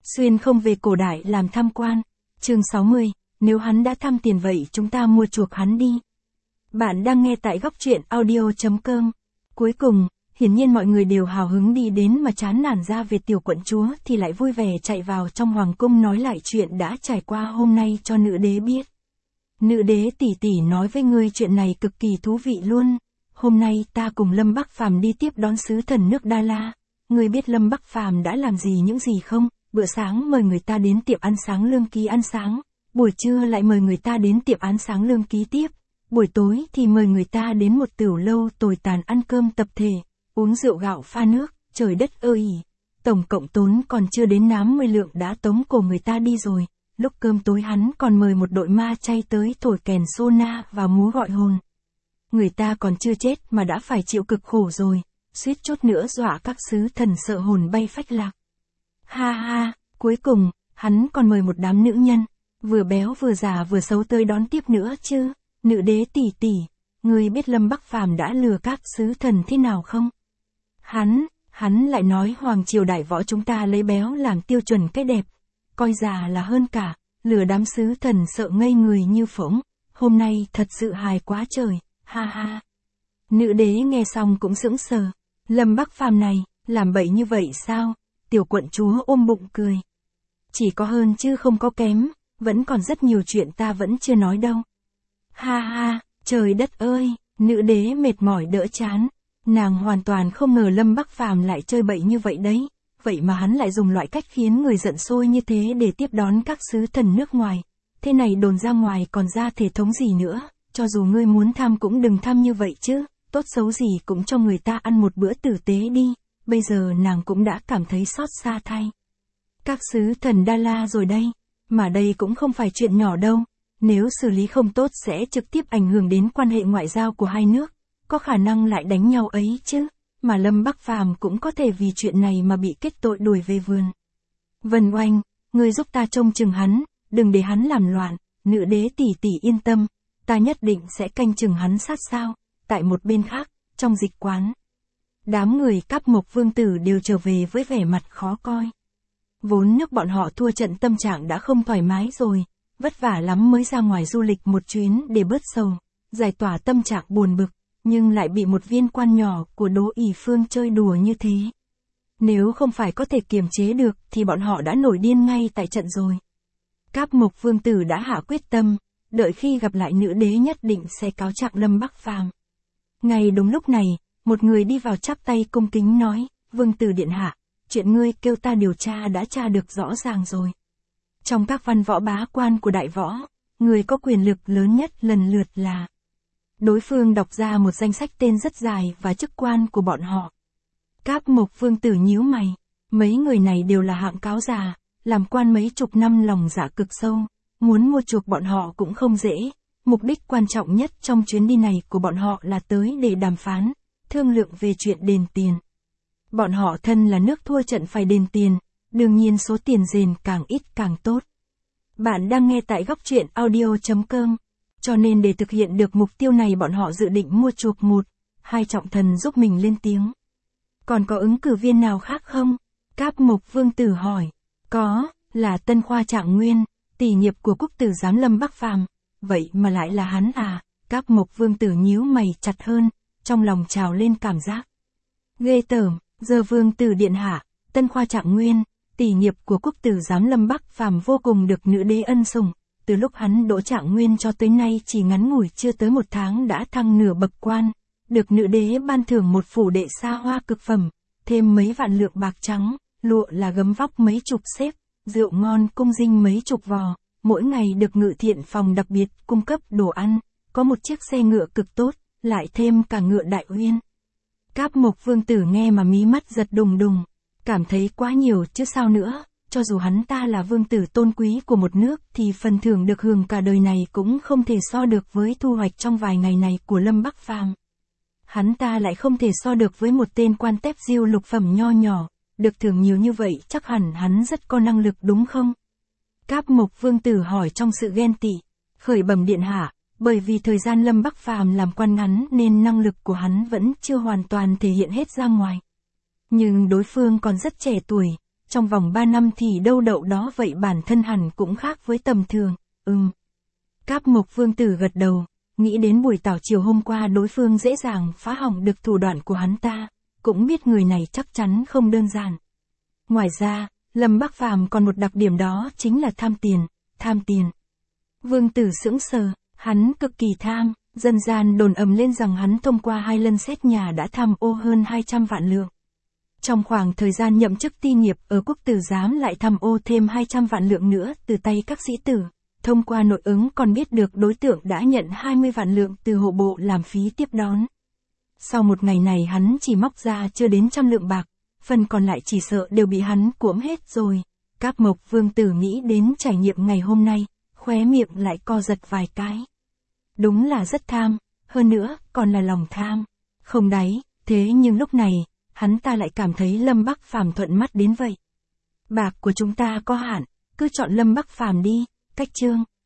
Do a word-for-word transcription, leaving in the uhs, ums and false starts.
Xuyên không về cổ đại làm tham quan. Chương sáu mươi, nếu hắn đã tham tiền vậy chúng ta mua chuộc hắn đi. Bạn đang nghe tại góc truyện audio chấm com. Cuối cùng, hiển nhiên mọi người đều hào hứng đi đến mà chán nản ra về tiểu quận chúa thì lại vui vẻ chạy vào trong hoàng cung nói lại chuyện đã trải qua hôm nay cho nữ đế biết. Nữ đế tỷ tỷ nói với ngươi chuyện này cực kỳ thú vị luôn. Hôm nay ta cùng Lâm Bắc Phàm đi tiếp đón sứ thần nước Đa La. Ngươi biết Lâm Bắc Phàm đã làm gì những gì không? Bữa sáng mời người ta đến tiệm ăn sáng Lương Ký ăn sáng, buổi trưa lại mời người ta đến tiệm ăn sáng Lương Ký tiếp, buổi tối thì mời người ta đến một tửu lâu tồi tàn ăn cơm tập thể, uống rượu gạo pha nước, trời đất ơi! Tổng cộng tốn còn chưa đến tám mươi lượng đã tống cổ người ta đi rồi. Lúc cơm tối hắn còn mời một đội ma chay tới thổi kèn sô na và múa gọi hồn. Người ta còn chưa chết mà đã phải chịu cực khổ rồi, suýt chút nữa dọa các sứ thần sợ hồn bay phách lạc. Ha ha, cuối cùng, hắn còn mời một đám nữ nhân, vừa béo vừa già vừa xấu tới đón tiếp nữa chứ. Nữ đế tỷ tỷ, ngươi biết Lâm Bắc Phàm đã lừa các sứ thần thế nào không? Hắn, hắn lại nói hoàng triều đại võ chúng ta lấy béo làm tiêu chuẩn cái đẹp, coi già là hơn cả, lừa đám sứ thần sợ ngây người như phỗng. Hôm nay thật sự hài quá trời, ha ha. Nữ đế nghe xong cũng sững sờ, Lâm Bắc Phàm này, làm bậy như vậy sao? Tiểu quận chúa ôm bụng cười. Chỉ có hơn chứ không có kém, vẫn còn rất nhiều chuyện ta vẫn chưa nói đâu. Ha ha, trời đất ơi, nữ đế mệt mỏi đỡ chán. Nàng hoàn toàn không ngờ Lâm Bắc Phàm lại chơi bậy như vậy đấy. Vậy mà hắn lại dùng loại cách khiến người giận sôi như thế để tiếp đón các sứ thần nước ngoài. Thế này đồn ra ngoài còn ra thể thống gì nữa, cho dù ngươi muốn tham cũng đừng tham như vậy chứ, tốt xấu gì cũng cho người ta ăn một bữa tử tế đi. Bây giờ nàng cũng đã cảm thấy xót xa thay. Các sứ thần Đa La rồi đây, mà đây cũng không phải chuyện nhỏ đâu, nếu xử lý không tốt sẽ trực tiếp ảnh hưởng đến quan hệ ngoại giao của hai nước, có khả năng lại đánh nhau ấy chứ, mà Lâm Bắc Phàm cũng có thể vì chuyện này mà bị kết tội đuổi về vườn. Vân Oanh, ngươi giúp ta trông chừng hắn, đừng để hắn làm loạn. Nữ đế tỷ tỷ yên tâm, ta nhất định sẽ canh chừng hắn sát sao. Tại một bên khác, trong dịch quán, đám người Cáp Mộc Vương tử đều trở về với vẻ mặt khó coi. Vốn nước bọn họ thua trận tâm trạng đã không thoải mái rồi, vất vả lắm mới ra ngoài du lịch một chuyến để bớt sầu, giải tỏa tâm trạng buồn bực, nhưng lại bị một viên quan nhỏ của Đỗ ỷ Phương chơi đùa như thế. Nếu không phải có thể kiềm chế được thì bọn họ đã nổi điên ngay tại trận rồi. Cáp Mộc Vương tử đã hạ quyết tâm, đợi khi gặp lại nữ đế nhất định sẽ cáo trạng Lâm Bắc Phàm. Ngay đúng lúc này, một người đi vào chắp tay cung kính nói, Vương tử điện hạ, chuyện ngươi kêu ta điều tra đã tra được rõ ràng rồi. Trong các văn võ bá quan của đại võ, người có quyền lực lớn nhất lần lượt là. Đối phương đọc ra một danh sách tên rất dài và chức quan của bọn họ. Cáp Mộc Vương tử nhíu mày, mấy người này đều là hạng cáo già, làm quan mấy chục năm lòng dạ cực sâu, muốn mua chuộc bọn họ cũng không dễ. Mục đích quan trọng nhất trong chuyến đi này của bọn họ là tới để đàm phán, thương lượng về chuyện đền tiền. Bọn họ thân là nước thua trận phải đền tiền, đương nhiên số tiền đền càng ít càng tốt. Bạn đang nghe tại góc truyện audio chấm com, cho nên để thực hiện được mục tiêu này bọn họ dự định mua chuộc một, hai trọng thần giúp mình lên tiếng. Còn có ứng cử viên nào khác không? Cáp Mộc Vương tử hỏi. Có, là Tân Khoa Trạng Nguyên, tỷ nghiệp của quốc tử giám Lâm Bắc Phàm. Vậy mà lại là hắn à? Cáp Mộc Vương tử nhíu mày chặt hơn, trong lòng trào lên cảm giác ghê tởm. Giờ Vương tử điện hạ, Tân Khoa Trạng Nguyên, tỷ nghiệp của quốc tử giám Lâm Bắc Phàm vô cùng được nữ đế ân sủng. Từ lúc hắn đỗ trạng nguyên cho tới nay chỉ ngắn ngủi chưa tới một tháng đã thăng nửa bậc quan, được nữ đế ban thưởng một phủ đệ xa hoa cực phẩm, thêm mấy vạn lượng bạc trắng, lụa là gấm vóc mấy chục xếp, rượu ngon cung dinh mấy chục vò, mỗi ngày được ngự thiện phòng đặc biệt cung cấp đồ ăn, có một chiếc xe ngựa cực tốt, lại thêm cả ngựa đại uyên. Cáp Mộc Vương tử nghe mà mí mắt giật đùng đùng, cảm thấy quá nhiều chứ sao nữa. Cho dù hắn ta là vương tử tôn quý của một nước thì phần thưởng được hưởng cả đời này cũng không thể so được với thu hoạch trong vài ngày này của Lâm Bắc Phàm. Hắn ta lại không thể so được với một tên quan tép diêu lục phẩm nho nhỏ, được thưởng nhiều như vậy chắc hẳn hắn rất có năng lực đúng không? Cáp Mộc Vương tử hỏi trong sự ghen tị. Khởi bẩm điện hạ, bởi vì thời gian Lâm Bắc Phàm làm quan ngắn nên năng lực của hắn vẫn chưa hoàn toàn thể hiện hết ra ngoài. Nhưng đối phương còn rất trẻ tuổi, trong vòng ba năm thì đâu đậu đó vậy bản thân hẳn cũng khác với tầm thường, ừm. Cáp Mộc Vương Tử gật đầu, nghĩ đến buổi tảo chiều hôm qua đối phương dễ dàng phá hỏng được thủ đoạn của hắn ta, cũng biết người này chắc chắn không đơn giản. Ngoài ra, Lâm Bắc Phàm còn một đặc điểm đó chính là tham tiền, tham tiền. Vương Tử sững sờ, hắn cực kỳ tham, dân gian đồn ầm lên rằng hắn thông qua hai lần xét nhà đã tham ô hơn hai trăm vạn lượng. Trong khoảng thời gian nhậm chức ti nghiệp ở Quốc Tử Giám lại tham ô thêm hai trăm vạn lượng nữa từ tay các sĩ tử. Thông qua nội ứng còn biết được đối tượng đã nhận hai mươi vạn lượng từ hộ bộ làm phí tiếp đón. Sau một ngày này hắn chỉ móc ra chưa đến trăm lượng bạc, phần còn lại chỉ sợ đều bị hắn cuỗm hết rồi. Cáp Mộc Vương Tử nghĩ đến trải nghiệm ngày hôm nay, khóe miệng lại co giật vài cái. Đúng là rất tham, hơn nữa còn là lòng tham, không đáy, thế nhưng lúc này, hắn ta lại cảm thấy Lâm Bắc Phàm thuận mắt đến vậy. Bạc của chúng ta có hạn, cứ chọn Lâm Bắc Phàm đi, cách chương.